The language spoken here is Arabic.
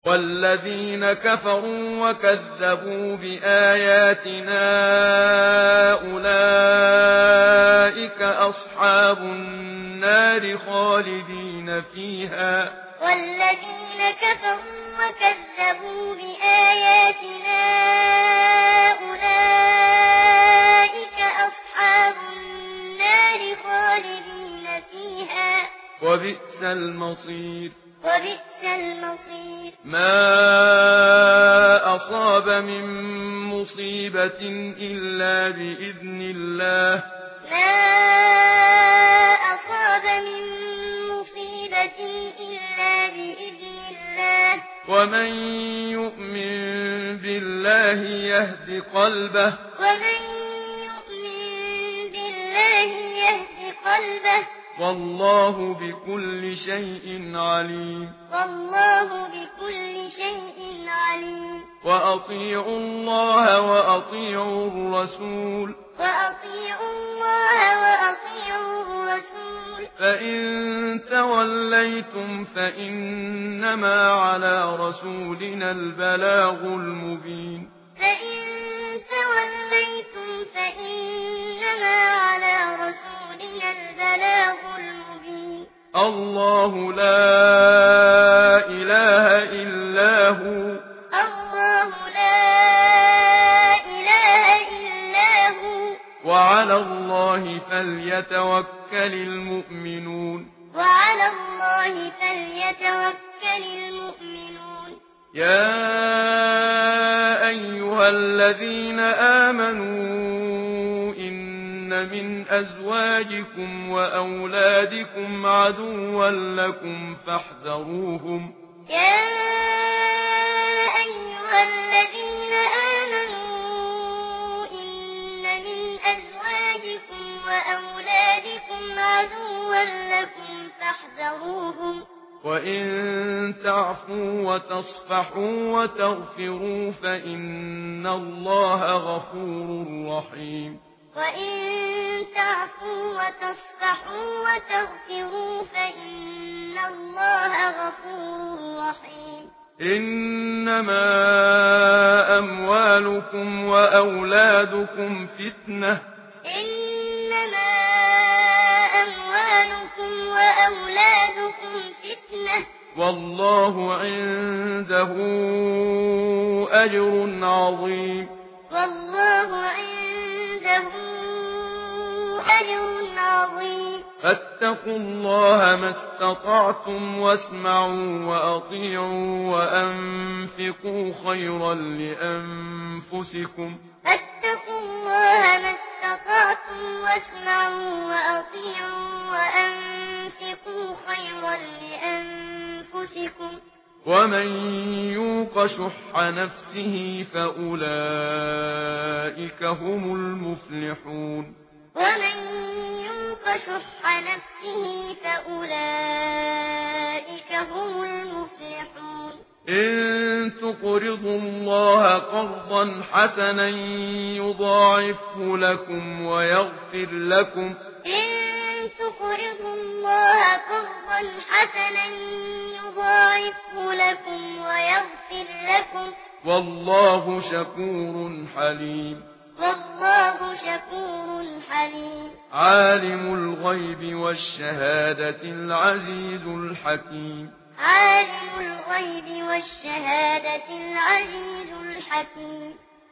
والذين كفروا وكذبوا بآياتنا أولئك أصحاب النار خالدين فيها. والذين كفروا وكذبوا بآياتنا أولئك أصحاب النار خالدين فيها. وبئس المصير. وبئس المصير. ما أصاب من مصيبة إلا بإذن الله. ما أصاب من مصيبة إلا بإذن الله. ومن يؤمن بالله يهد قلبه. ومن يؤمن بالله يهد قلبه. والله بكل شيء عليم. والله بكل شيء عليم. وأطيعوا الله وأطيعوا الرسول. وأطيعوا الله وأطيعوا الرسول. فإن توليتم فإنما على رسولنا البلاغ المبين. فإن توليتم فإنما على رسولنا البلاغ المبين. الله لا إله إلا هو. الله لا إله إلا هو. وعلى الله فليتوكل المؤمنون. وعلى الله فليتوكل المؤمنون. يا أيها الذين آمنوا إن من أزواجكم وأولادكم عدوا لكم فاحذروهم. يا أيها الذين آمنوا إن من أزواجكم وأولادكم عدوا لكم فاحذروهم. وإن تعفوا وتصفحوا وتغفروا فإن الله غفور رحيم. وإن تعفوا وتصفحوا وتغفروا فإن الله غفور رحيم. إنما أموالكم وأولادكم فتنة. إنما أموالكم وأولادكم فتنة. والله عنده أجر عظيم. والله عنده أجر عظيم. فاتقوا الله ما استطعتم واسمعوا وأطيعوا وأنفقوا خيرا لأنفسكم. فاتقوا الله ما استطعتم واسمعوا وأطيعوا وأنفقوا خيرا لأنفسكم. ومن يوق شح نفسه فأولئك هم المفلحون. ومن يوق شح نفسه فأولئك هم المفلحون. إن تقرضوا الله قرضا حسنا يضاعفه لكم ويغفر لكم. إن تقرضوا الله قرضا حسنا يضاعفه لكم ويغفر لكم. والله شكور حليم. والله شكور حليم. عالم الغيب والشهادة العزيز الحكيم. عالم الغيب والشهادة العزيز الحكيم.